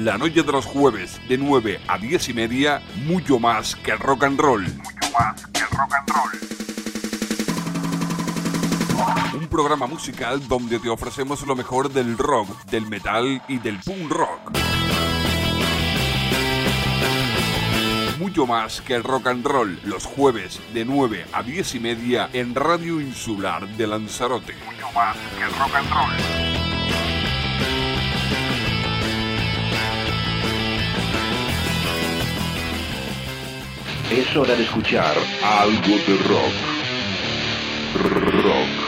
La noche de los jueves de 9 a 10 y media, mucho más que rock and roll. Mucho más que rock and roll. Un programa musical donde te ofrecemos lo mejor del rock, del metal y del punk rock. Mucho más que rock and roll, los jueves de 9 a 10 y media en Radio Insular de Lanzarote. Mucho más que rock and roll. Es hora de escuchar algo de rock. Rock.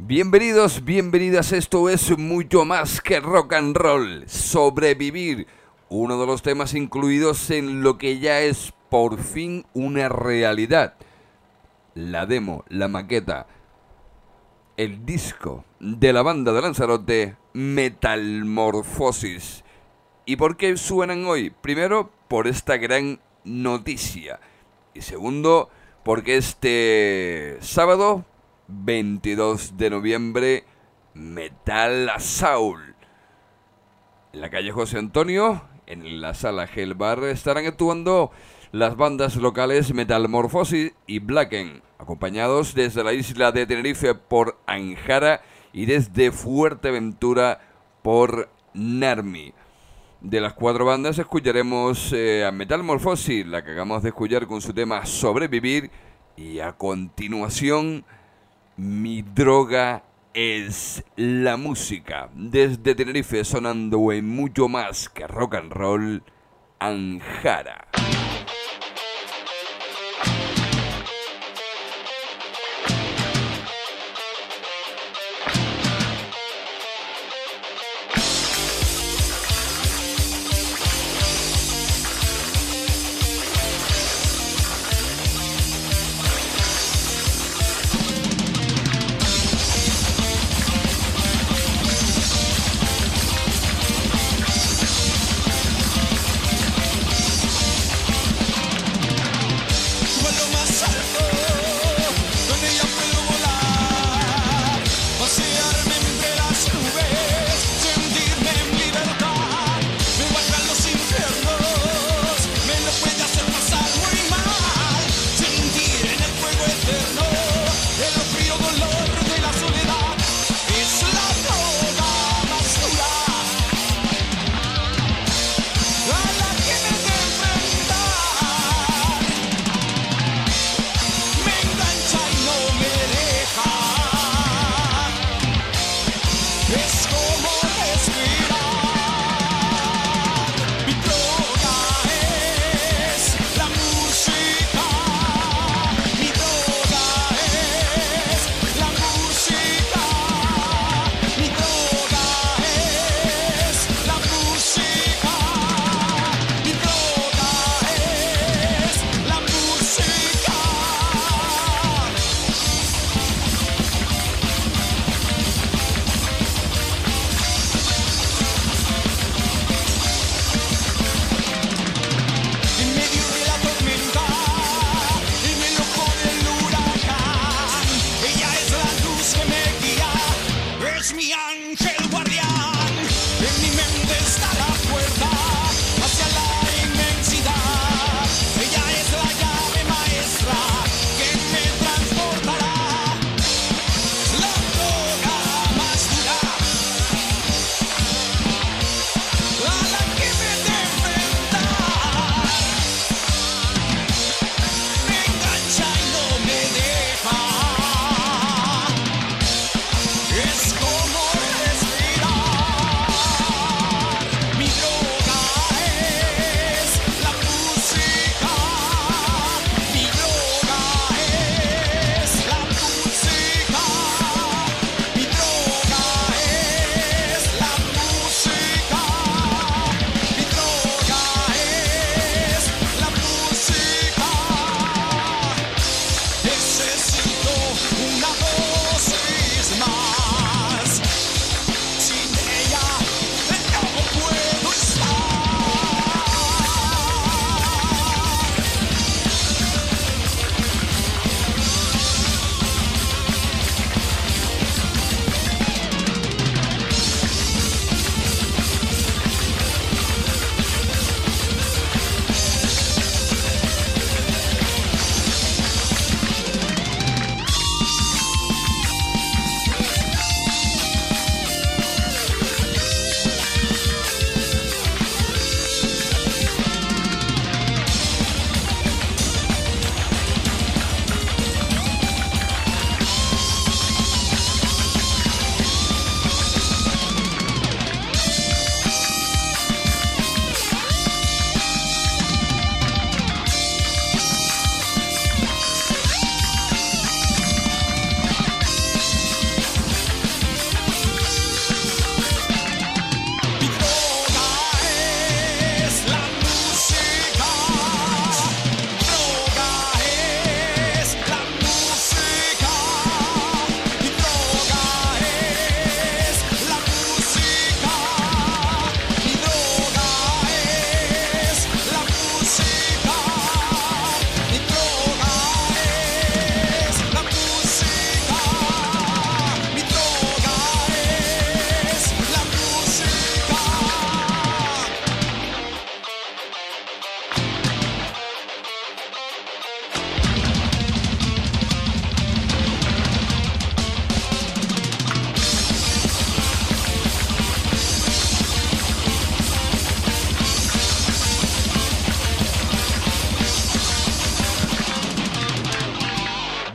Bienvenidos, bienvenidas, esto es mucho más que rock and roll. Sobrevivir, uno de los temas incluidos en lo que ya es por fin una realidad. La demo, la maqueta, el disco de la banda de Lanzarote, Metalmorfosis. ¿Y por qué suenan hoy? Primero, por esta gran noticia. Y segundo, porque este sábado 22 de noviembre, Metal Assault. En la calle José Antonio, en la sala Hell Bar, estarán actuando las bandas locales Metalmorfosis y Blacken, acompañados desde la isla de Tenerife por Anjara y desde Fuerteventura por Narmi. De las 4 bandas escucharemos a Metalmorfosis, la que acabamos de escuchar con su tema Sobrevivir, y a continuación Mi droga es la música. Desde Tenerife sonando en mucho más que rock and roll, Anjara.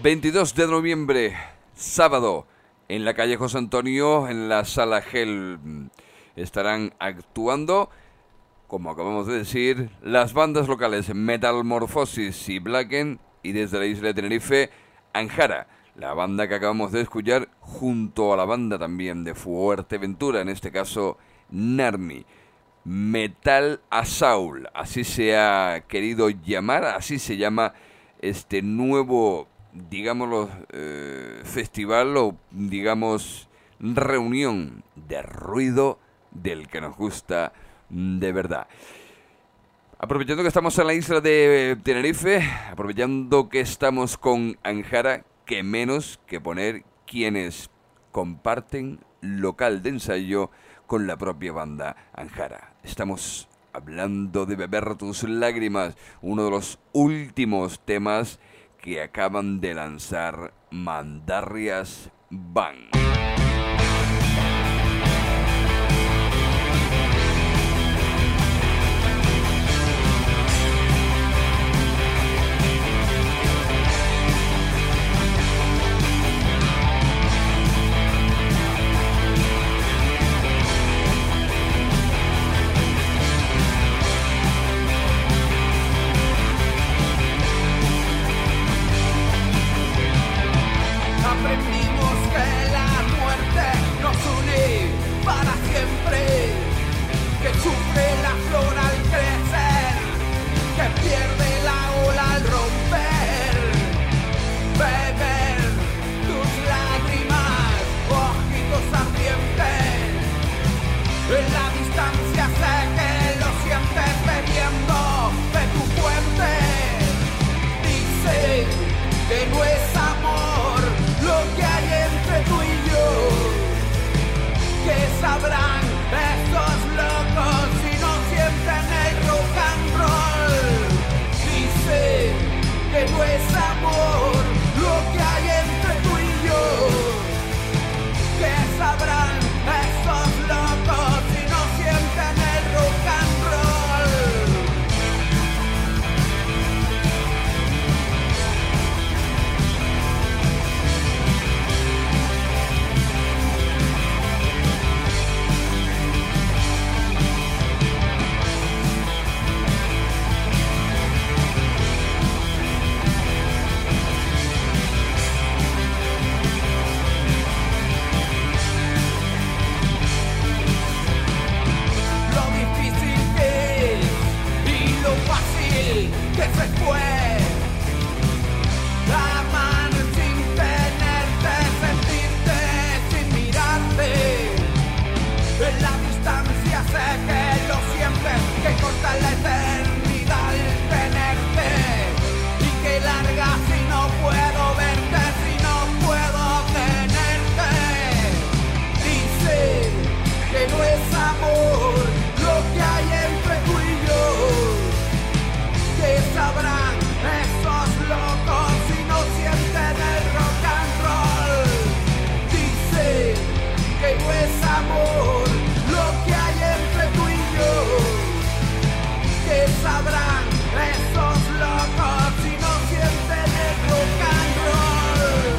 22 de noviembre, sábado, en la calle José Antonio, en la Sala Gel, estarán actuando, como acabamos de decir, las bandas locales Metamorfosis y Blacken, y desde la isla de Tenerife, Anjara, la banda que acabamos de escuchar, junto a la banda también de Fuerteventura, en este caso Narmi. Metal Asaul, así se ha querido llamar, así se llama este nuevo, digámoslo, festival o, digamos, reunión de ruido del que nos gusta de verdad. Aprovechando que estamos en la isla de Tenerife, aprovechando que estamos con Anjara, que menos que poner quienes comparten local de ensayo con la propia banda Anjara. Estamos hablando de Beber tus lágrimas, uno de los últimos temas que acaban de lanzar Mandarrias Band. Aprendimos que la muerte nos une para siempre, que sufre la flor al crecer, que pierde la ola al romper. Beber tus lágrimas, ojitos ardientes, en la distancia sé que lo sientes bebiendo de tu fuente. Dicen que no es amor lo que hay entre tú y yo, que sabrán estos locos si no sienten el rock and roll. Dicen que no es amor lo que hay entre tú y yo, que sabrán estos locos si no sienten el rock and roll. Que se fue, amar sin tenerte, sentirte sin mirarte. En la distancia sé que lo sientes, que corta la eternidad el tenerte, y que larga si no puedo verte, si no puedo tenerte. Dice que no es amor lo que hay entre tú y yo, que sabrán esos locos si no sienten el rock and roll. Dice que no es amor lo que hay entre tú y yo, que sabrán esos locos si no sienten el rock and roll.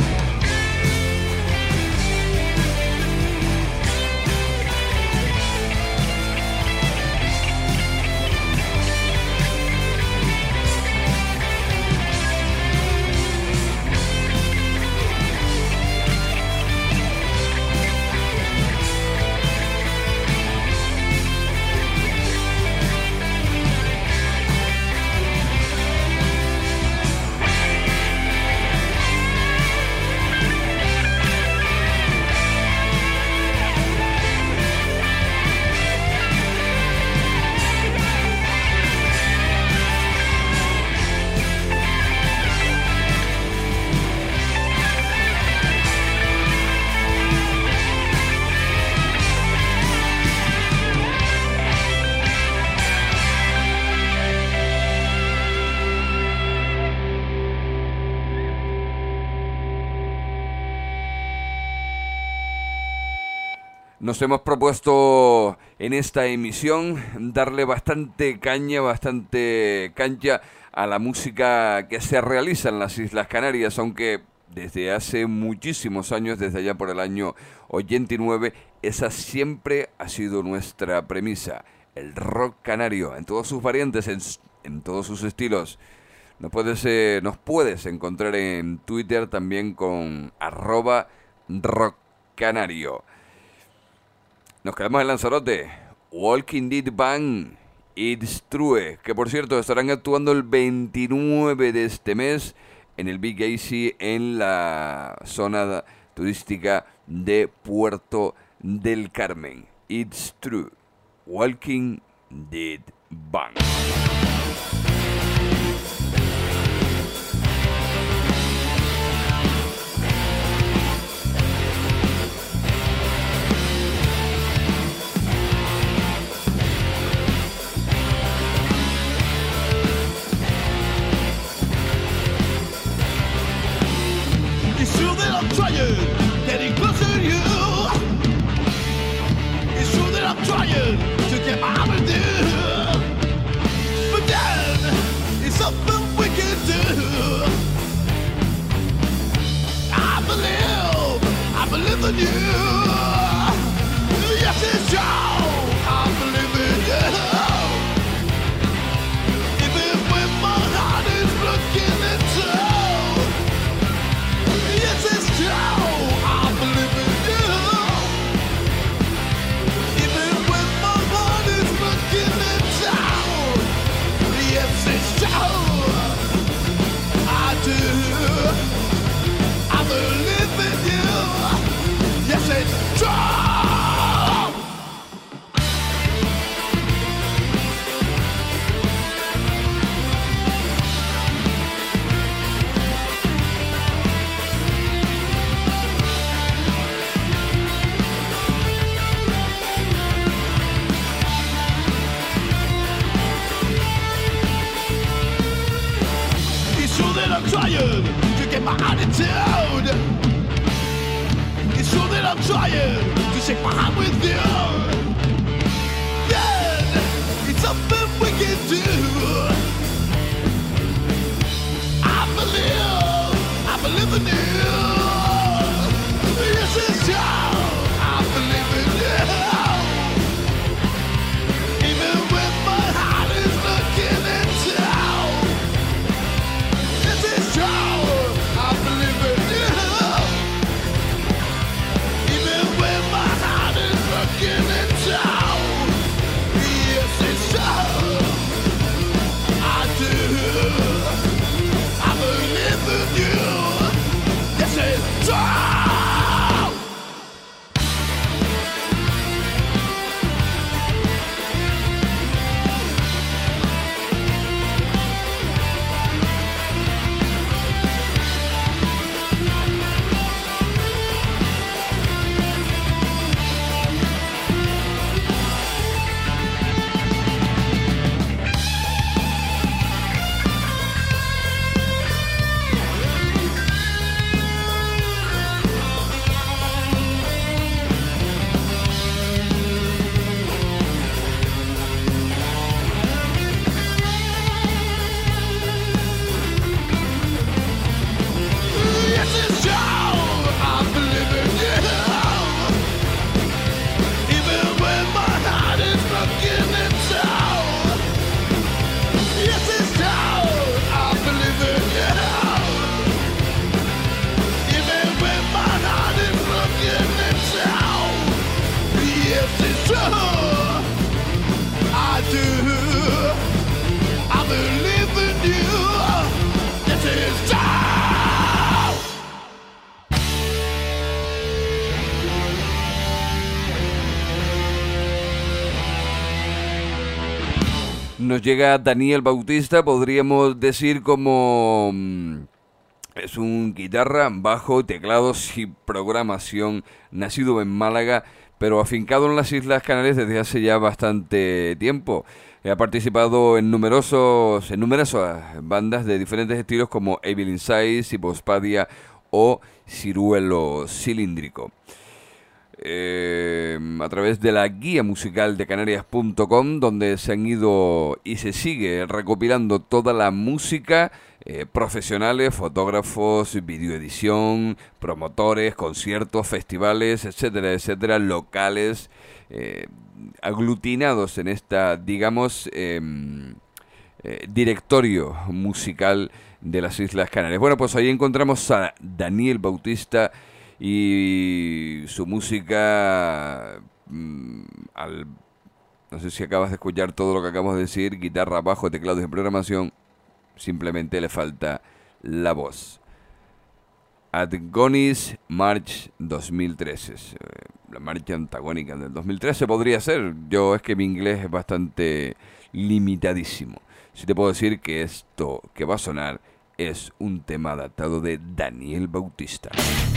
Nos hemos propuesto en esta emisión darle bastante caña, bastante cancha a la música que se realiza en las Islas Canarias, aunque desde hace muchísimos años, desde allá por el año 89, esa siempre ha sido nuestra premisa. El rock canario, en todas sus variantes, en todos sus estilos. Nos puedes encontrar en Twitter también con @rockcanario. Nos quedamos en Lanzarote. Walking Dead Band, It's True, que por cierto estarán actuando el 29 de este mes en el Big AC en la zona turística de Puerto del Carmen. It's True, Walking Dead Band. Getting closer to you. It's true that I'm trying to get my arm with you. But then it's something we can do. I believe in you. Yes, it's true. I believe in you. Even when my heart is broken in two. Yes, it's true. I believe in you. Even when my heart is broken in two. Yes, it's true. I do. I believe in you. Yes, it's true. I'm trying to get my attitude. It's true that I'm trying to shake my hand with you. Yeah, it's something we can do. I believe in you. Yes, it's true. I believe in you. Even when my heart is looking into. I believe in you. Even when my heart is broken and down. Yes, it's true. I do. I believe in you. Yes, it's true. Nos llega Daniel Bautista, podríamos decir como es un guitarra, bajo, teclados y programación, nacido en Málaga, pero afincado en las Islas Canarias desde hace ya bastante tiempo. Ha participado en numerosas bandas de diferentes estilos como Evil Inside, Hipospadia o Ciruelo Cilíndrico. a través de la guía musical de Canarias.com, donde se han ido y se sigue recopilando toda la música, profesionales, fotógrafos, videoedición, promotores, conciertos, festivales, etcétera, etcétera, locales, aglutinados en esta, digamos, directorio musical de las Islas Canarias. Bueno, pues ahí encontramos a Daniel Bautista y su música, no sé si acabas de escuchar todo lo que acabamos de decir, guitarra, bajo, teclados y programación, simplemente le falta la voz. Antagonis March 2013, la marcha antagónica del 2013 podría ser. Yo es que mi inglés es bastante limitadísimo. Sí te puedo decir que esto que va a sonar es un tema adaptado de Daniel Bautista.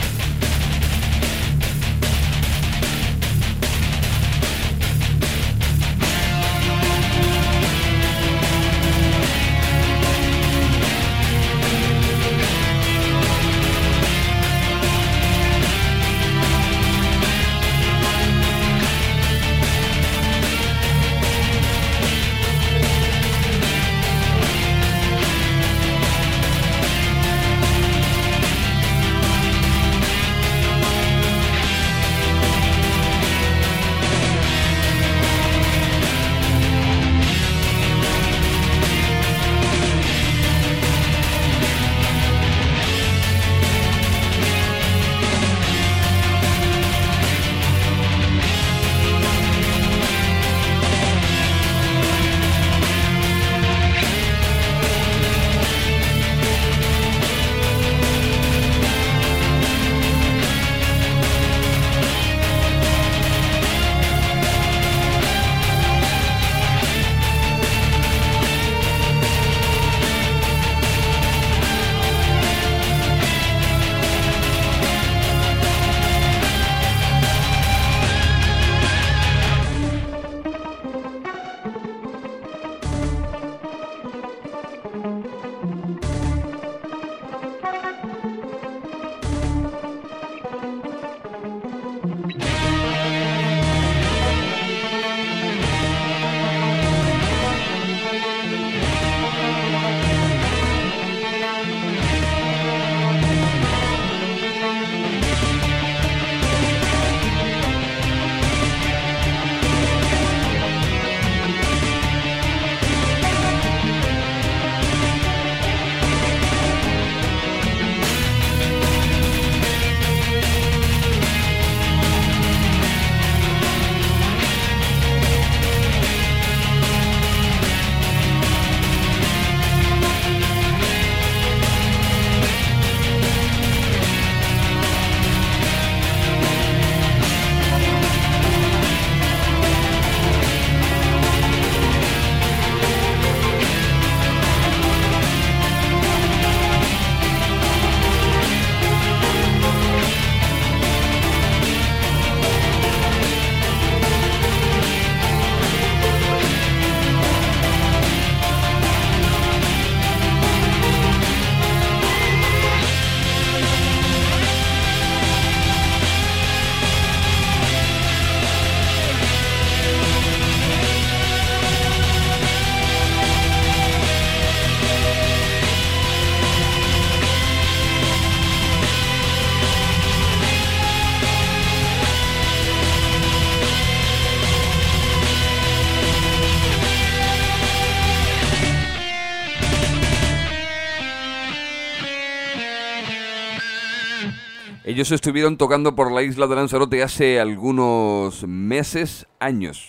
Ellos estuvieron tocando por la isla de Lanzarote hace algunos meses, año,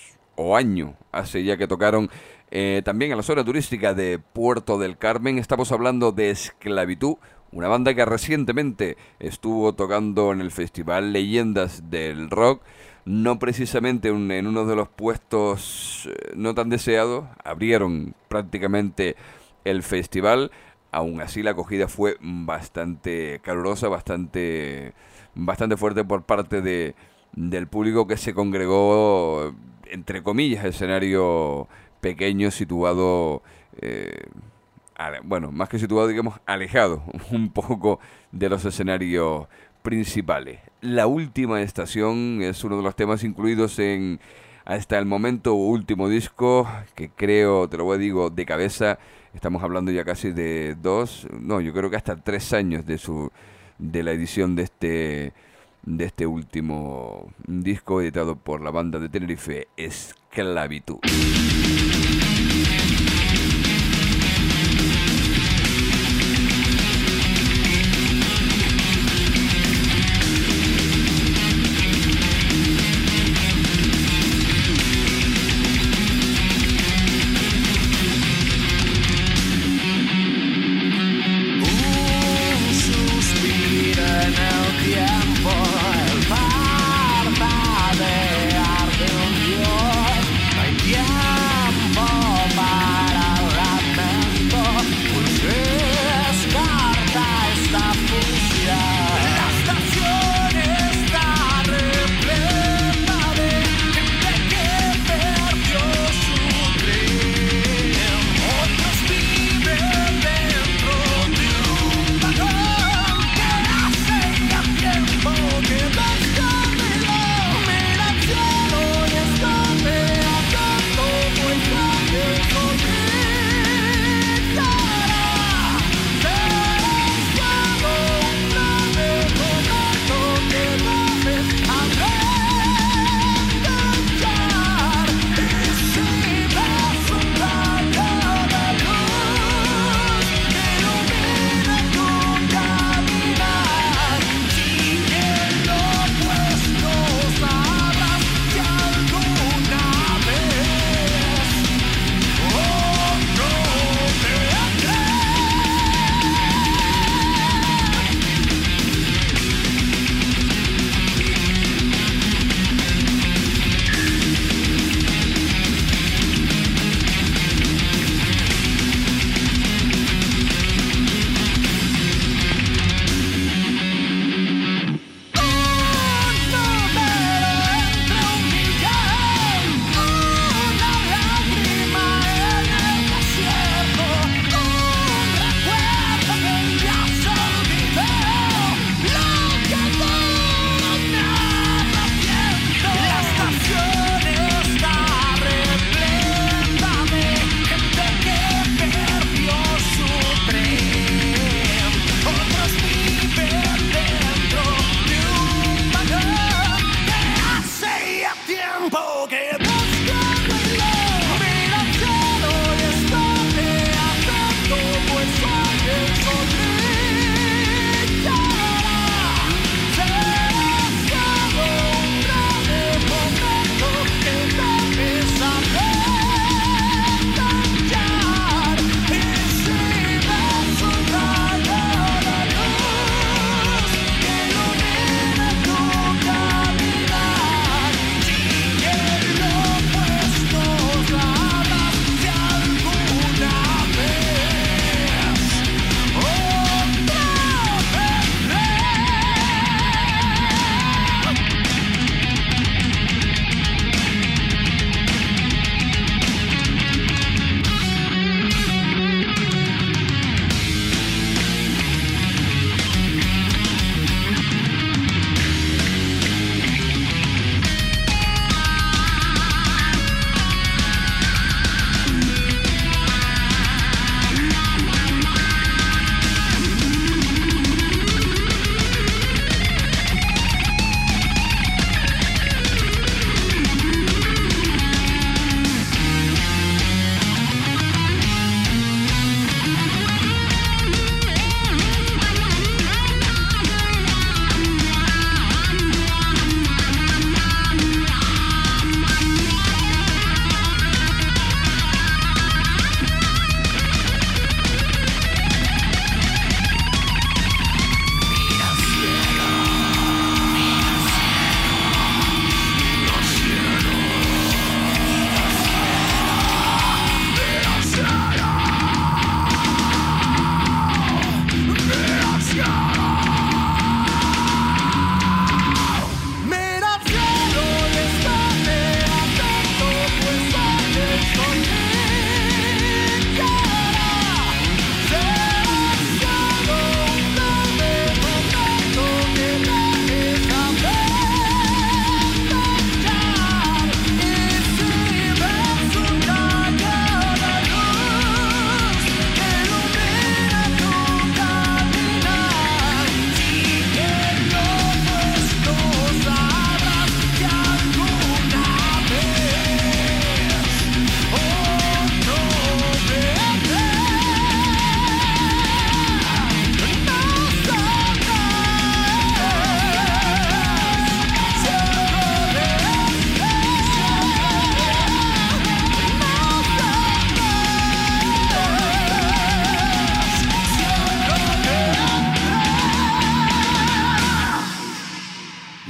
hace ya que tocaron también en la zona turística de Puerto del Carmen. Estamos hablando de Esclavitud, una banda que recientemente estuvo tocando en el Festival Leyendas del Rock, no precisamente en uno de los puestos no tan deseados. Abrieron prácticamente el festival. Aún así la acogida fue bastante calurosa, bastante fuerte por parte del público que se congregó, entre comillas, escenario pequeño situado, bueno, más que situado, digamos, alejado un poco de los escenarios principales. La última estación es uno de los temas incluidos en hasta el momento último disco, que creo, te lo voy a digo de cabeza, estamos hablando ya casi de yo creo que hasta 3 años de la edición de este último disco editado por la banda de Tenerife, Esclavitud. Parpadear de un dios, hay tiempo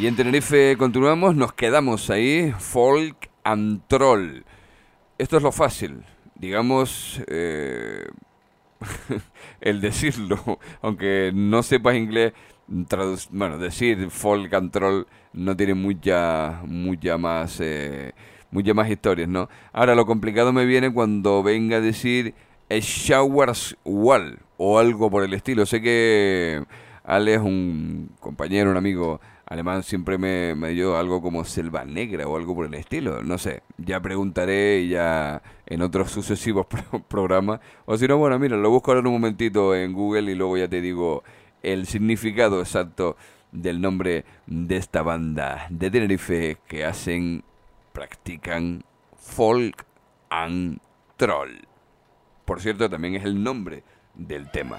Y en Tenerife continuamos, nos quedamos ahí, folk and troll. Esto es lo fácil, digamos, el decirlo, aunque no sepas inglés, decir folk and troll no tiene mucha más historias, ¿no? Ahora lo complicado me viene cuando venga a decir Showers Wall o algo por el estilo. Sé que Ale es un compañero, un amigo alemán, siempre me dio algo como Selva Negra o algo por el estilo. No sé, ya preguntaré ya en otros sucesivos programas. O si no, bueno, mira, lo busco ahora en un momentito en Google y luego ya te digo el significado exacto del nombre de esta banda de Tenerife que practican folk and troll. Por cierto, también es el nombre del tema.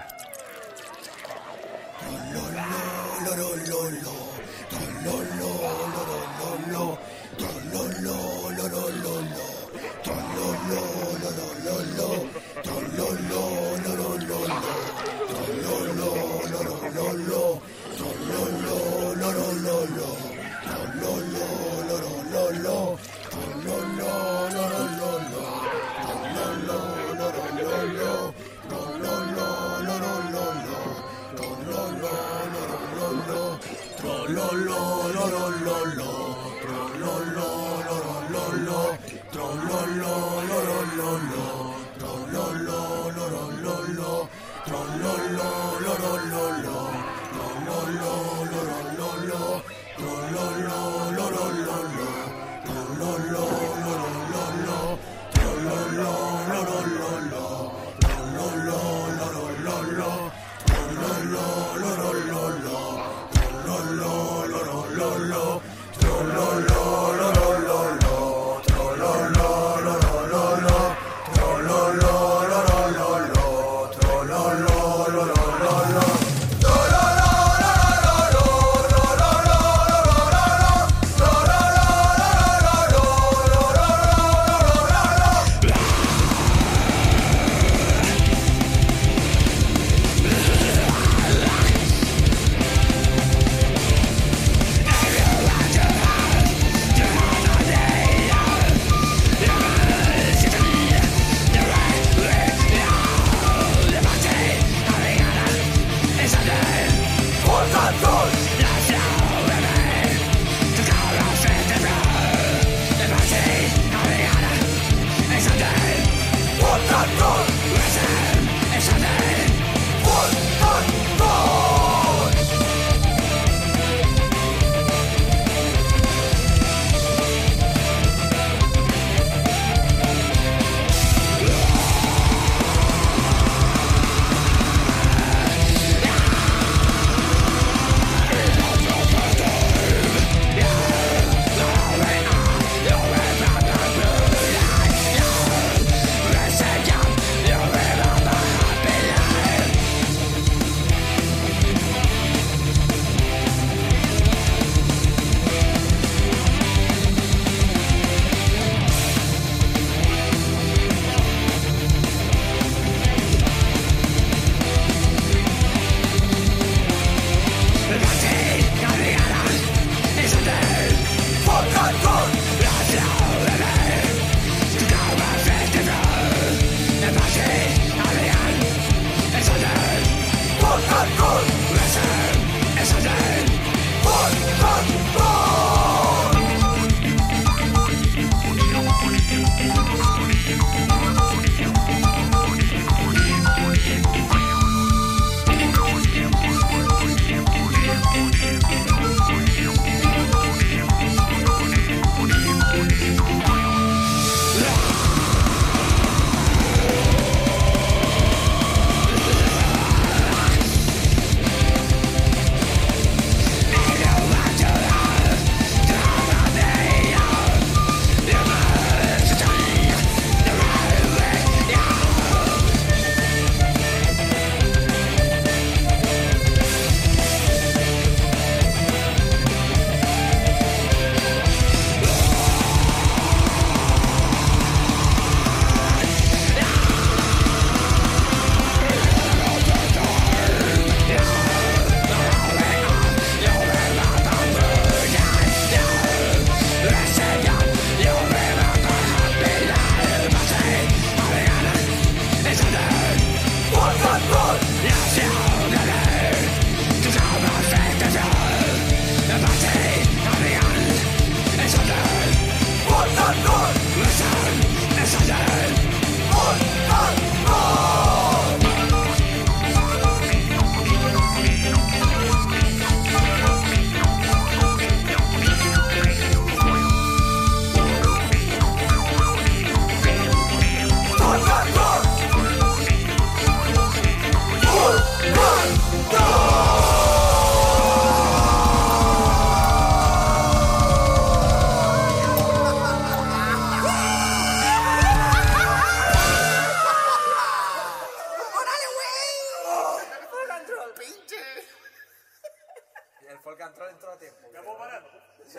Y el folk and roll entró a tiempo. ¿Ya puedo parar? Sí.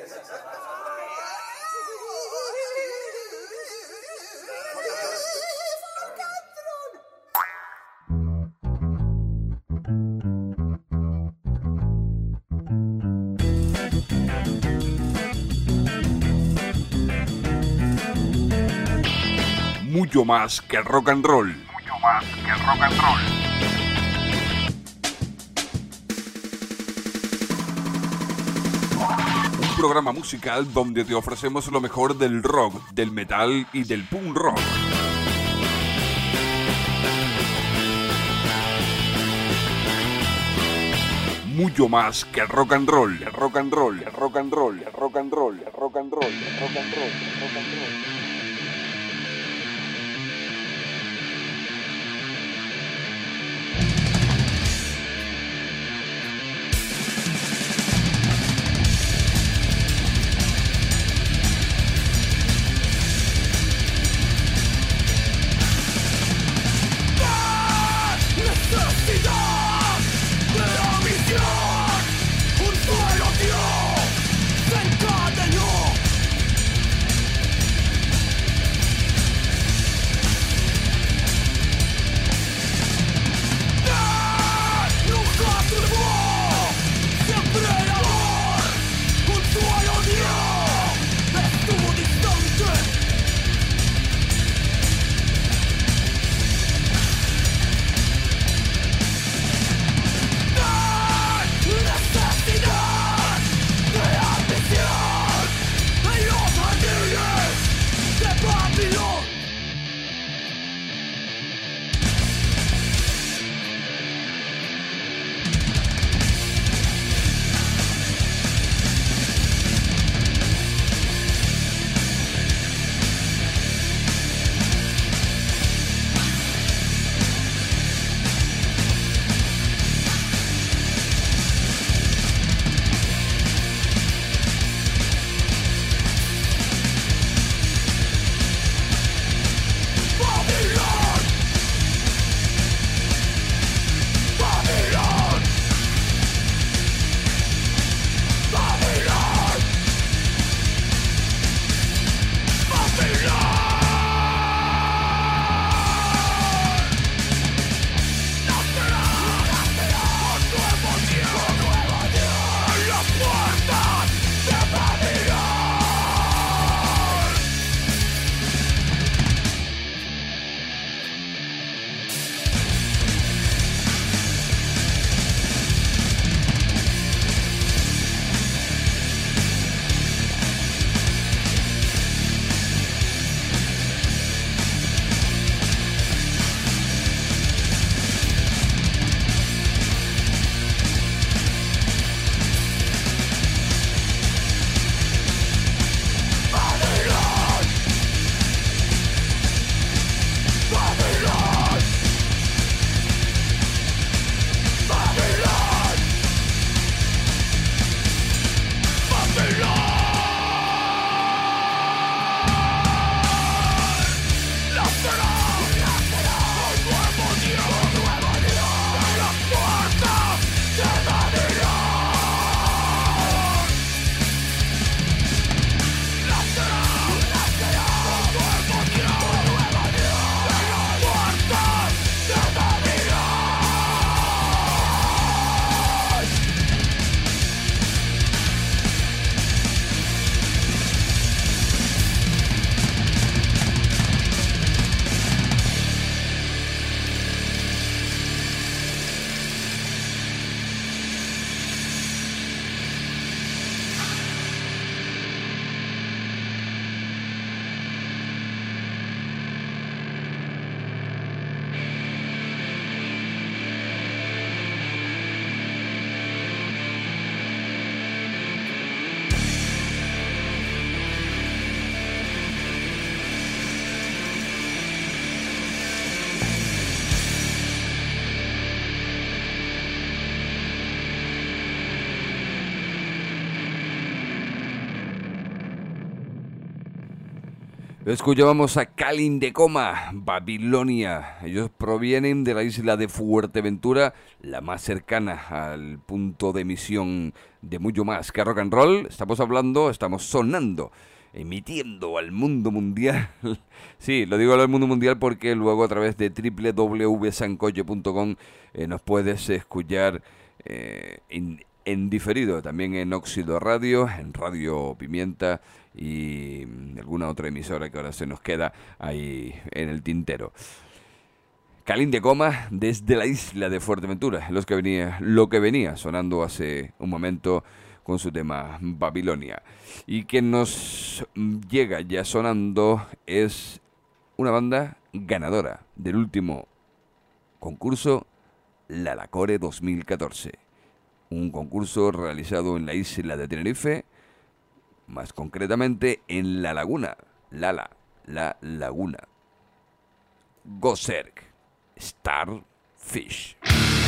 Mucho más que rock and roll. Mucho más que rock and roll. Un programa musical donde te ofrecemos lo mejor del rock, del metal y del punk rock. Mucho más que rock and roll, rock and roll, rock and roll, rock and roll, rock and roll, rock and roll, rock and roll. Escuchábamos a Kalin de Coma, Babilonia. Ellos provienen de la isla de Fuerteventura, la más cercana al punto de emisión de mucho más que rock and roll. Estamos sonando, emitiendo al mundo mundial. Sí, lo digo al mundo mundial porque luego a través de www.sancoche.com nos puedes escuchar en diferido, también en Óxido Radio, en Radio Pimienta y alguna otra emisora que ahora se nos queda ahí en el tintero. Kalin de Coma desde la isla de Fuerteventura, lo que venía sonando hace un momento con su tema Babilonia. Y quien nos llega ya sonando es una banda ganadora del último concurso Lalacore 2014. Un concurso realizado en la isla de Tenerife, más concretamente en La Laguna. La Laguna. Gozerk, Starfish.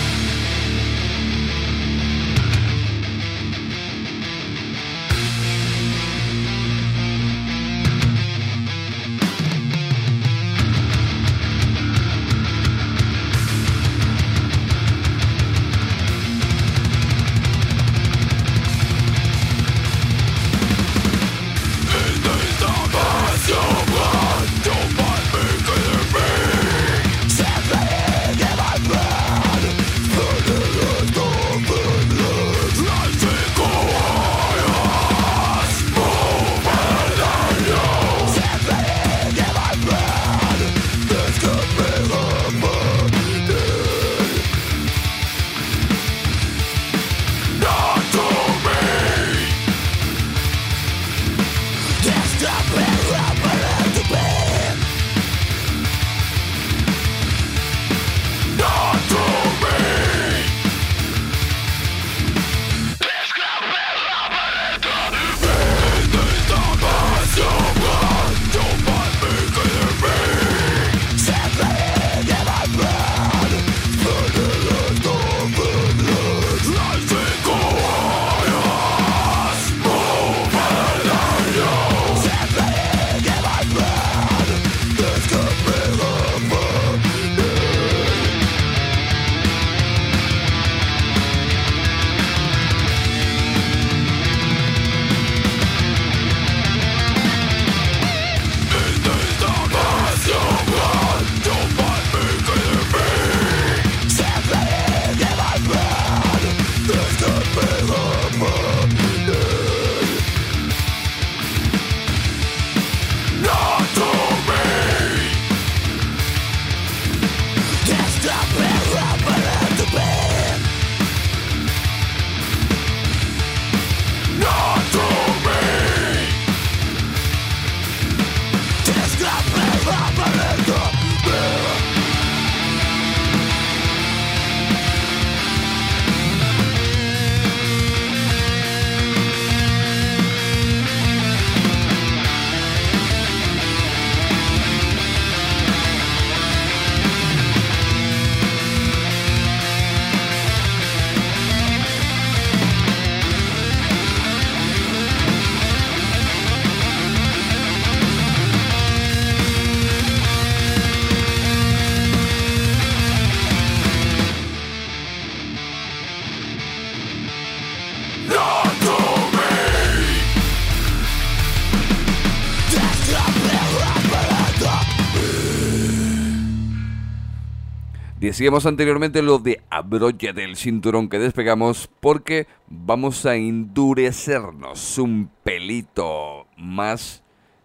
Decíamos anteriormente lo de abróchate el cinturón que despegamos porque vamos a endurecernos un pelito más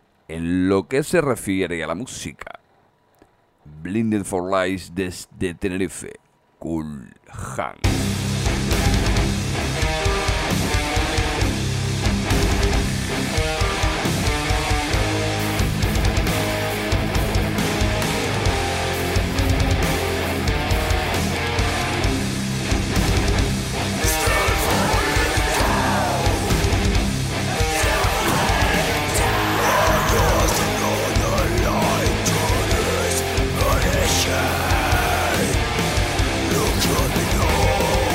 en lo que se refiere a la música. Blinded for Lies desde Tenerife, Cool Hand. Look at me now.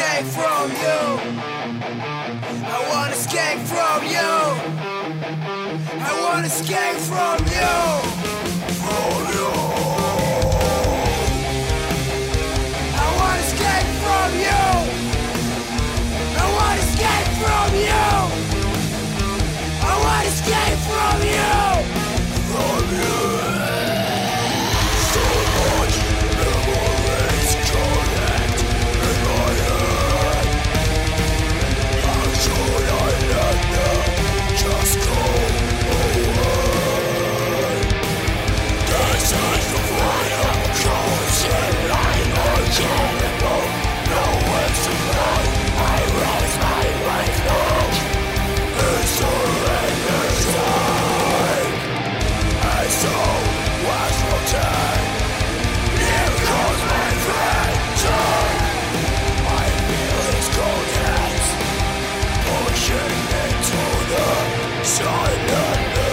escape from you. I wanna escape from you. I wanna escape from you. From you. I wanna escape from you. I wanna escape from you. I wanna escape from you. From you. So much memories collect in my head. How should I let them just go away? This is the way I'm chosen. I'm uncannibal. No one's to blame. I raise my right now. It's surrender time. And so was rotate. Here comes my venture. I feel his cold hands pushing into the silent night.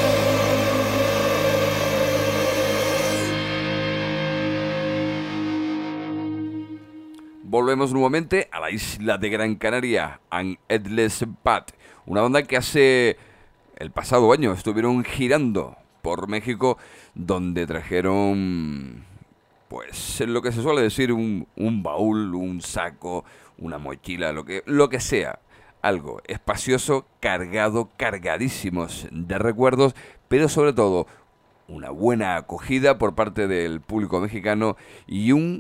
Volvemos nuevamente a la isla de Gran Canaria, An Endless Path, una banda que hace el pasado año estuvieron girando por México, donde trajeron, pues, lo que se suele decir, un baúl, un saco, una mochila, lo que sea, algo espacioso, cargado, cargadísimos de recuerdos, pero sobre todo una buena acogida por parte del público mexicano y un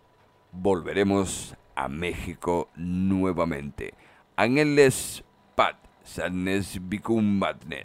volveremos a México nuevamente. An Endless Path, Sadness Become Madness.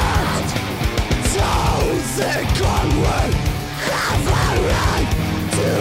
Think I will have a right to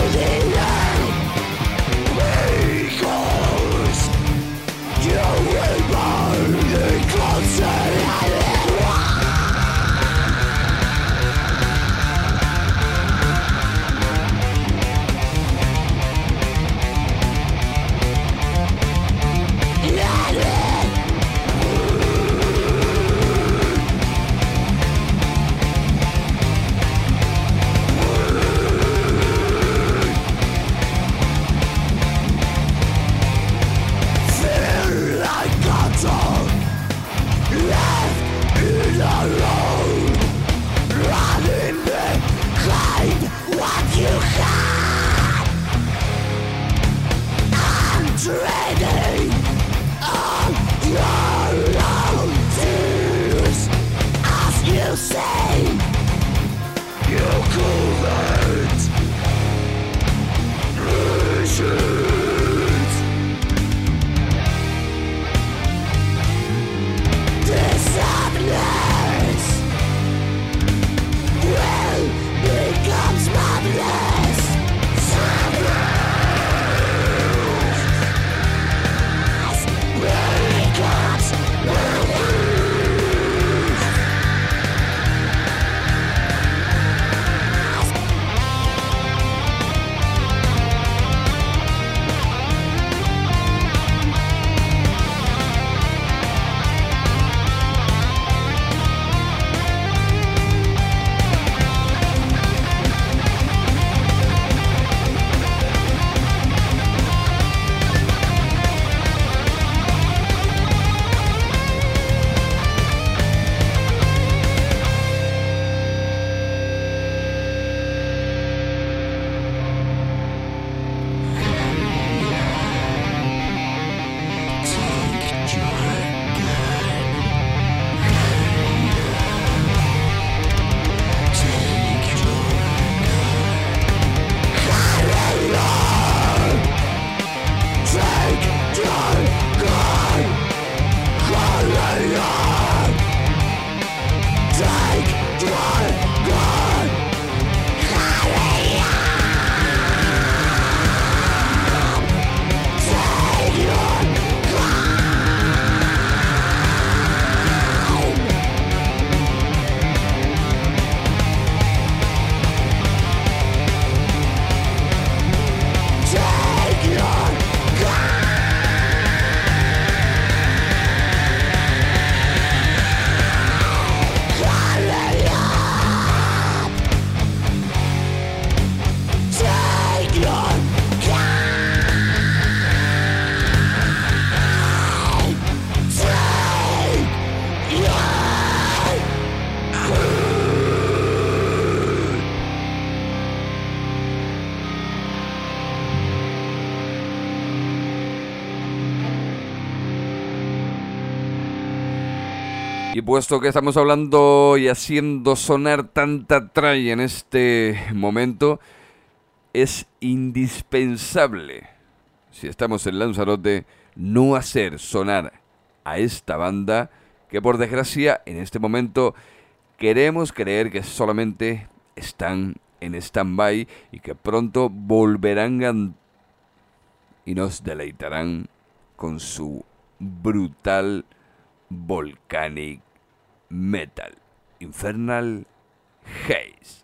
puesto que estamos hablando y haciendo sonar tanta tralla en este momento, es indispensable, si estamos en Lanzarote, no hacer sonar a esta banda que por desgracia en este momento queremos creer que solamente están en stand-by y que pronto volverán y nos deleitarán con su brutal volcanic metal, Infernal Haze.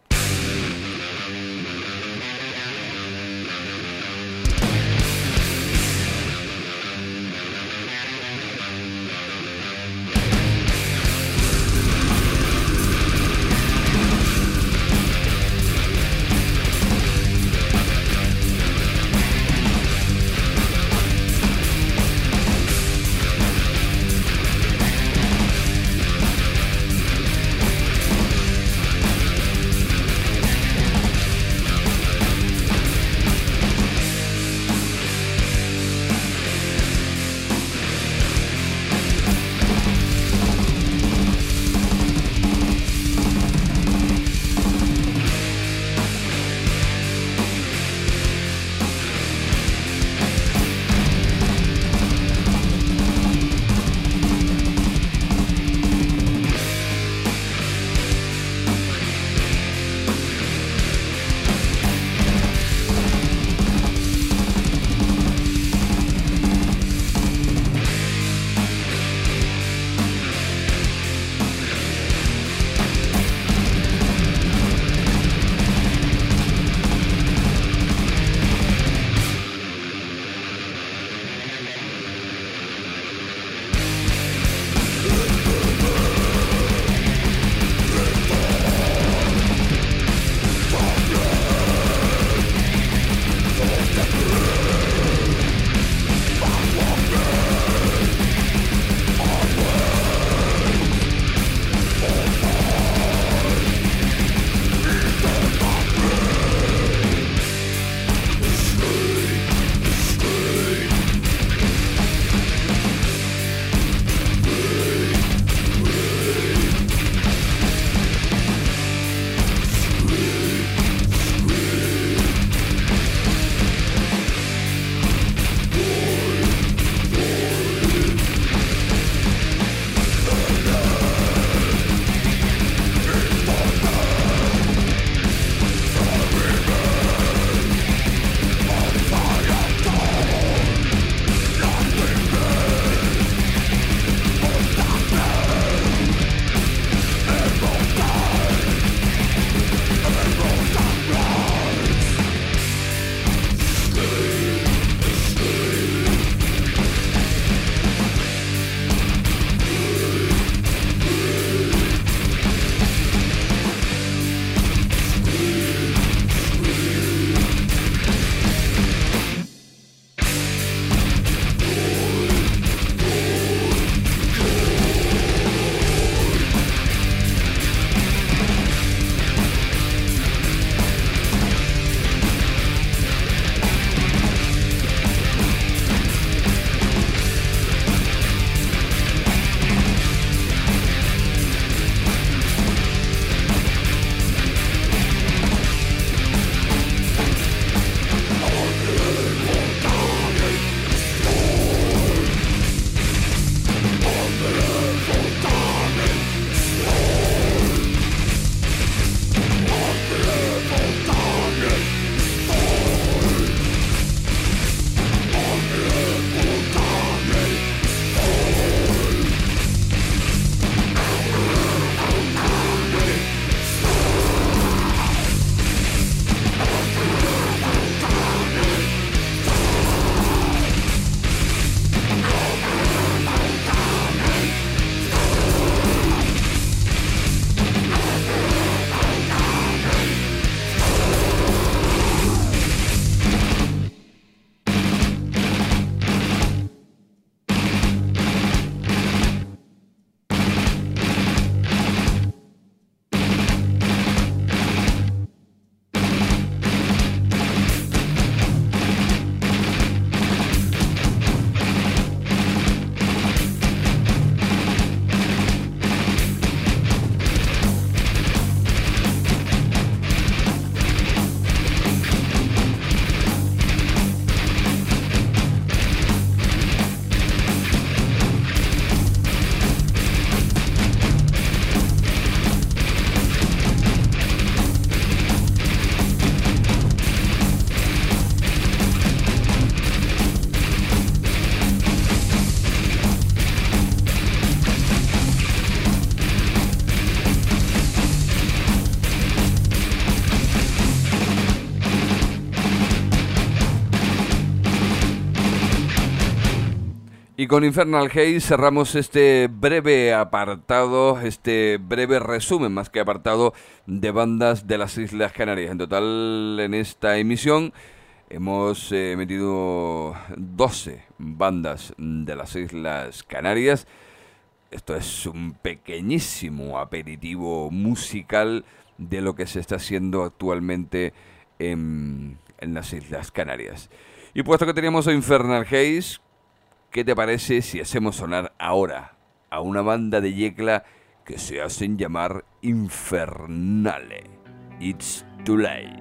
Y con Infernal Haze cerramos este breve apartado, este breve resumen más que apartado de bandas de las Islas Canarias. En total, en esta emisión hemos metido 12 bandas de las Islas Canarias. Esto es un pequeñísimo aperitivo musical de lo que se está haciendo actualmente en las Islas Canarias. Y puesto que teníamos a Infernal Haze, ¿qué te parece si hacemos sonar ahora a una banda de Yecla que se hacen llamar Infernale? It's Too Late.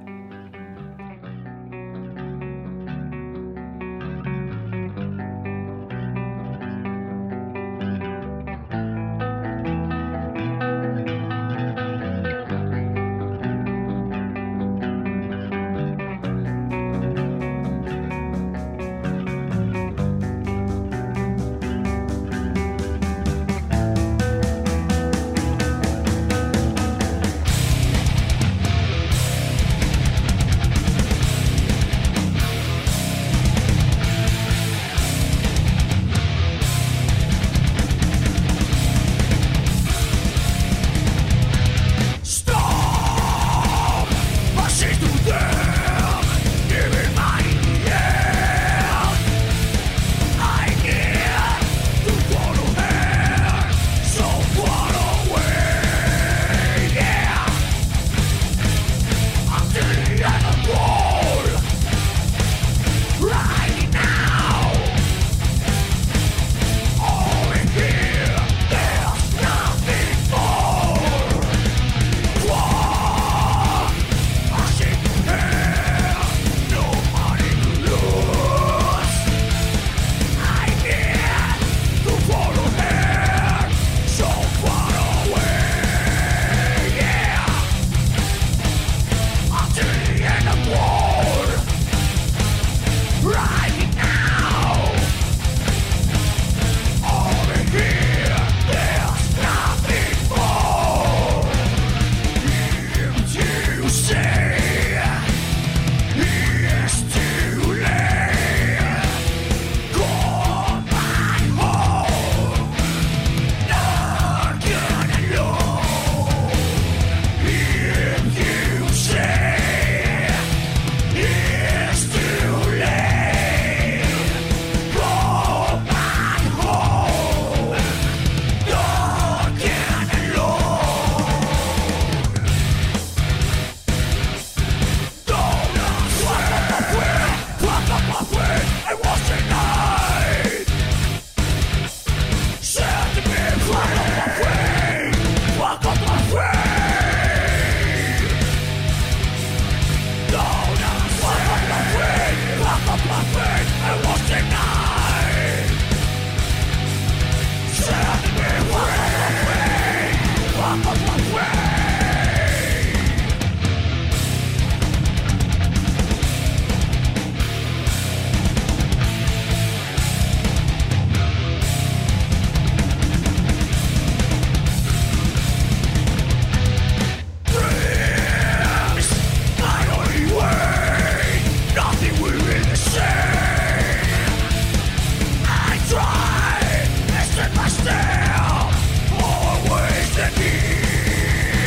Still always the key.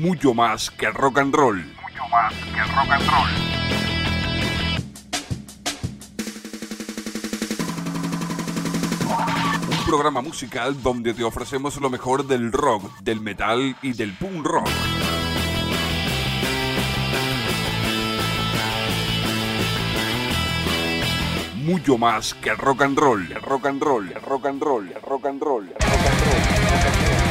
mucho más que rock and roll. Mucho más que rock and roll. Un programa musical donde te ofrecemos lo mejor del rock, del metal y del punk rock. Mucho más que rock and roll, rock and roll, rock and roll, rock and roll, rock and roll.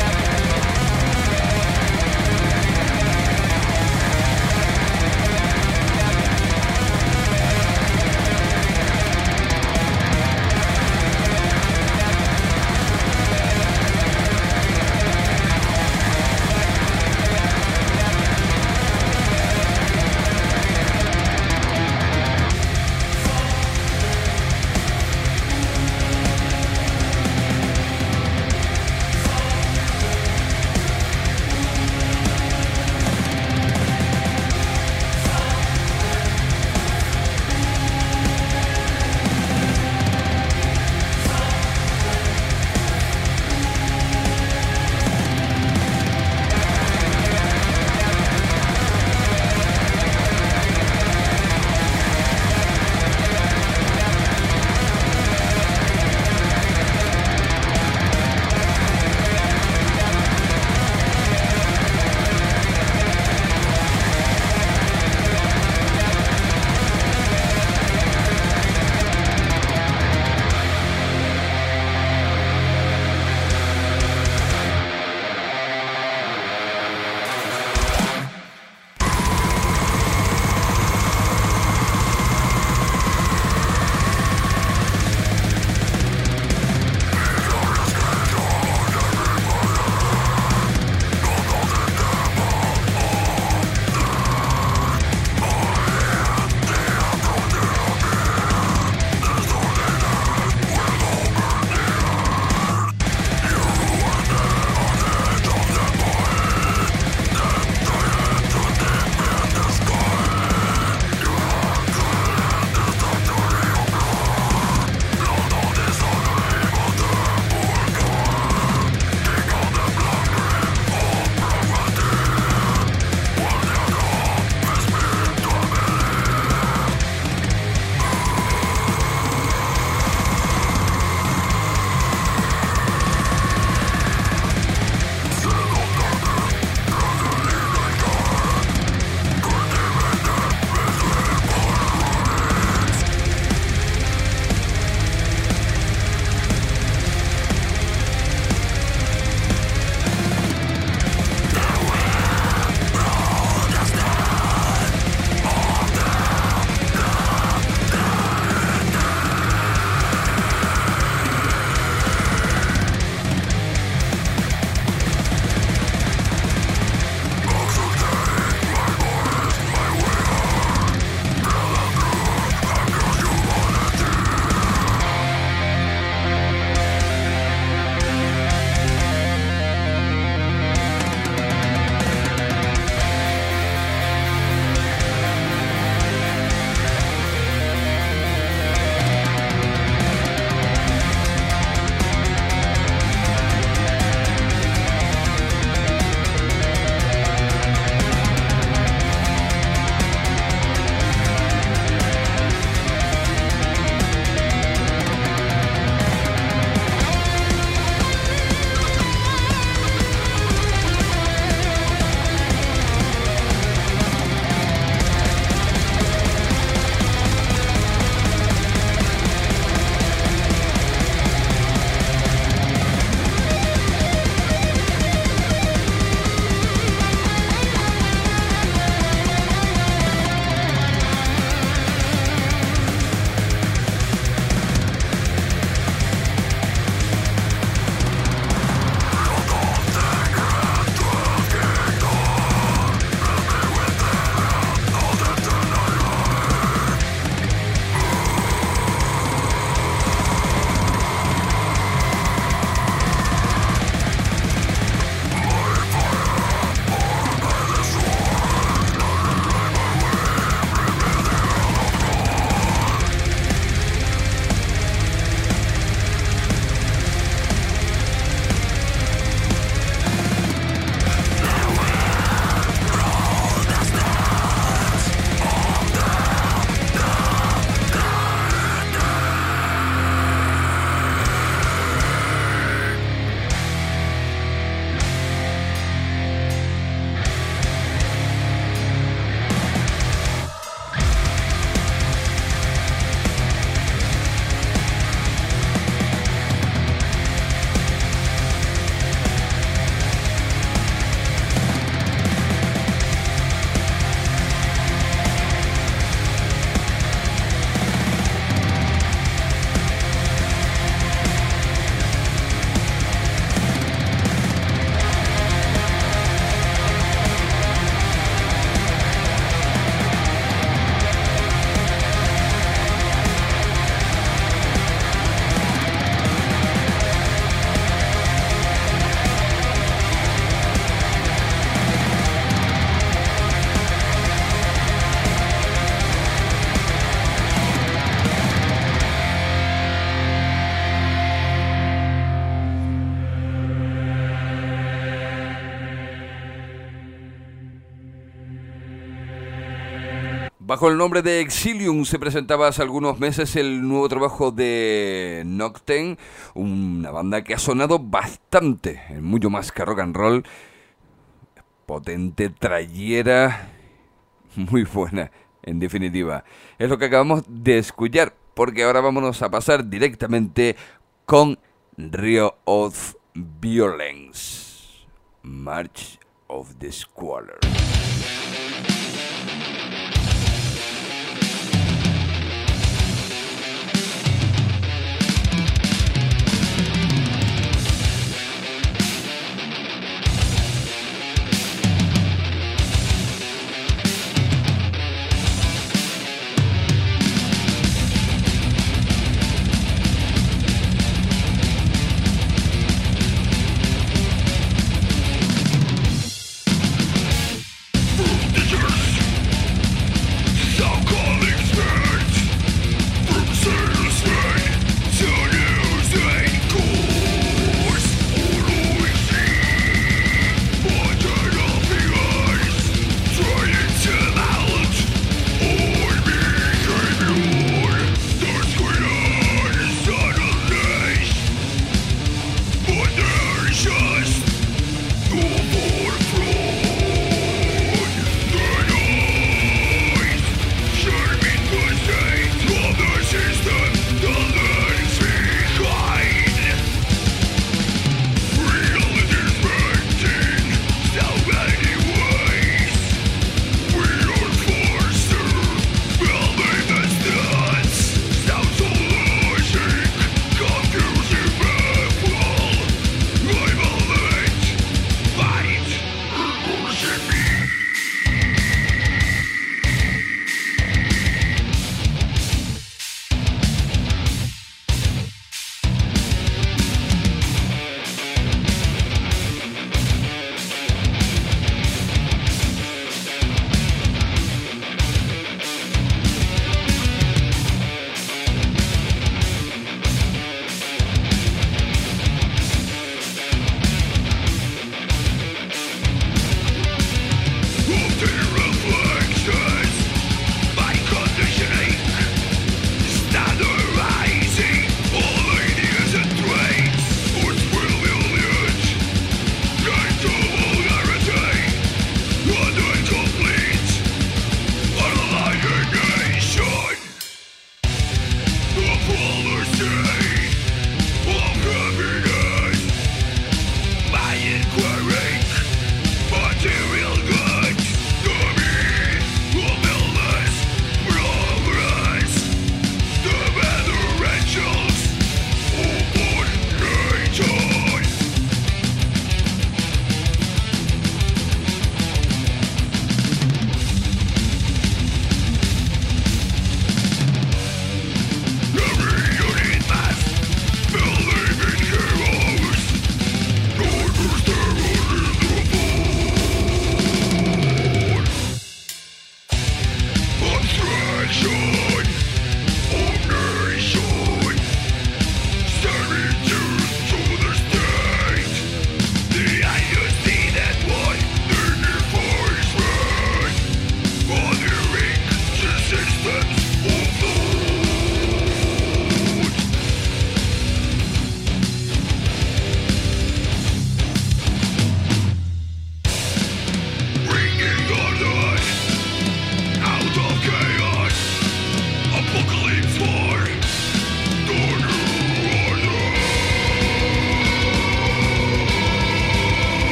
Bajo el nombre de Exilium se presentaba hace algunos meses el nuevo trabajo de Noctem, una banda que ha sonado bastante, mucho más que rock and roll, potente, trayera, muy buena, en definitiva. Es lo que acabamos de escuchar, porque ahora vámonos a pasar directamente con Rio of Violence, March of the Squalor.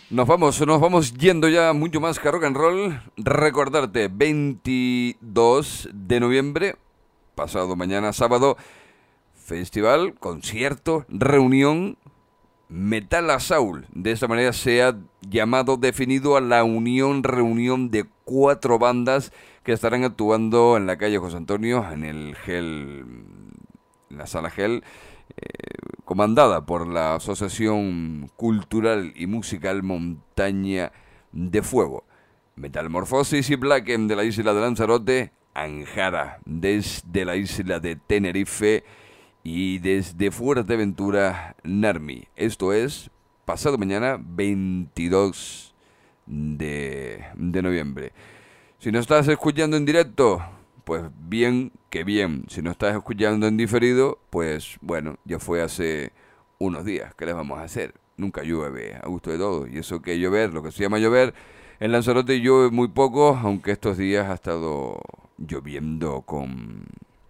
Nos vamos yendo ya mucho más que rock and roll. Recordarte, 22 de noviembre, pasado mañana sábado, festival, concierto, reunión, Metal Assault. De esta manera se ha definido a la reunión de 4 bandas que estarán actuando en la calle José Antonio, en la sala Gel, comandada por la Asociación Cultural y Musical Montaña de Fuego. Metamorfosis y Blacken de la isla de Lanzarote, Anjara desde la isla de Tenerife y desde Fuerteventura, Narmi. Esto es pasado mañana, 22 de noviembre. Si no estás escuchando en directo, pues bien, que bien. Si no estás escuchando en diferido, pues bueno, ya fue hace unos días. ¿Qué les vamos a hacer? Nunca llueve a gusto de todo. Y eso que llover, lo que se llama llover, en Lanzarote llueve muy poco, aunque estos días ha estado lloviendo con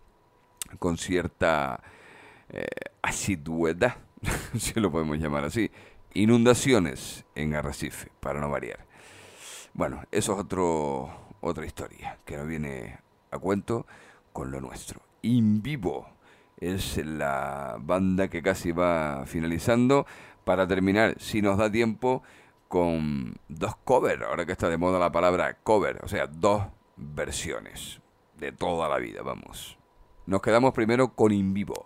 cierta asiduidad, si lo podemos llamar así. Inundaciones en Arrecife, para no variar. Bueno, eso es otra historia que no viene a cuento con lo nuestro. In Vivo es la banda que casi va finalizando, para terminar, si nos da tiempo, con 2 covers, ahora que está de moda la palabra cover, o sea, 2 versiones de toda la vida, vamos. Nos quedamos primero con In Vivo.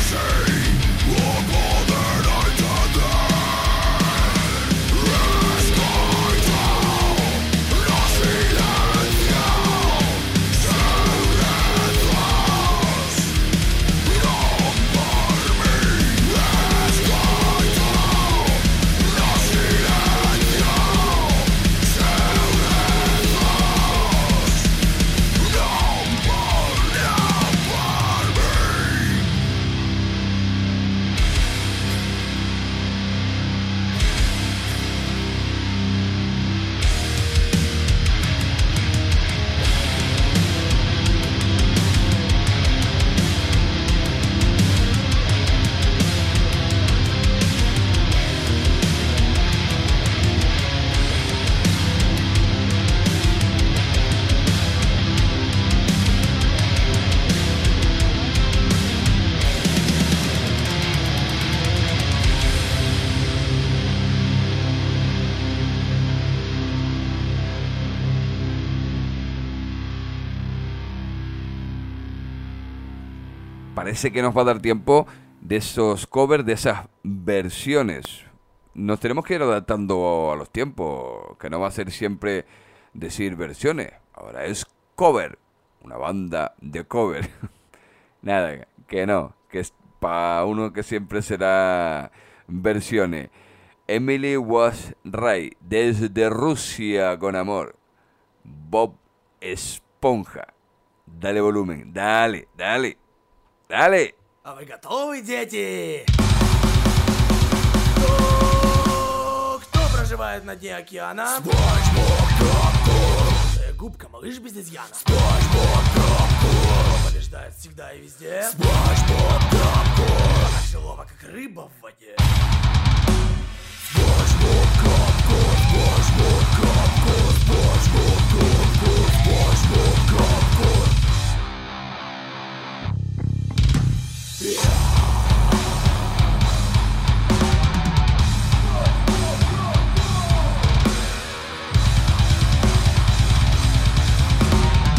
Parece que nos va a dar tiempo de esos covers, de esas versiones. Nos tenemos que ir adaptando a los tiempos, que no va a ser siempre decir versiones. Ahora es cover, una banda de cover. Nada, que no, que es para uno que siempre será versiones. Emily Was Right, desde Rusia con amor. Bob Esponja. Dale volumen, dale, dale. Dale. А вы готовы, дети? Кто проживает на дне океана? Спанч Боб Крабкор. Губка, малыш без изъяна. Спанч Боб Крабкор. Побеждает всегда и везде. Спанч Боб Крабкор. Так же ловок, как рыба в воде. Спанч Боб Крабкор. Спанч Боб Крабкор. Спанч Боб Крабкор. Спанч Боб Крабкор.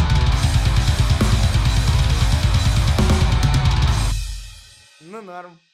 Ну, норм.